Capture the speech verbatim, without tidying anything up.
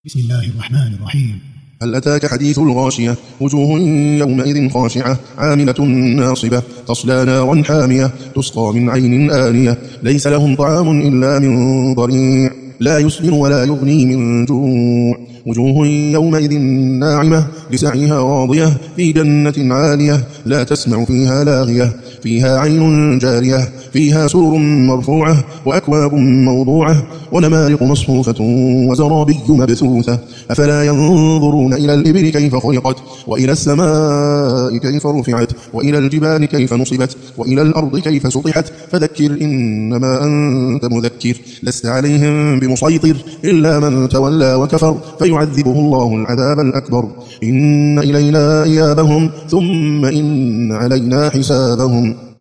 بسم الله الرحمن الرحيم. هل أتاك حديث الغاشية؟ وجوه يومئذ خاشعة عاملة ناصبة تصلى نارا حامية تسقى من عين آنية ليس لهم طعام إلا من ضريع لا يسمن ولا يغني من جوع وجوه يومئذ ناعمة لسعيها راضية في جنة عالية لا تسمع فيها لاغية فيها عين جارية فيها سرر مرفوعة وأكواب موضوعة ونمارق مصفوفة وزرابي مبثوثة أفلا ينظرون إلى الإبل كيف خلقت وإلى السماء كيف رفعت وإلى الجبال كيف نصبت وإلى الأرض كيف سطحت فذكر إنما أنت مذكر لست عليهم بمسيطر إلا من تولى وكفر فيعذبه الله العذاب الأكبر إن إلينا إيابهم ثم إن علينا حسابهم.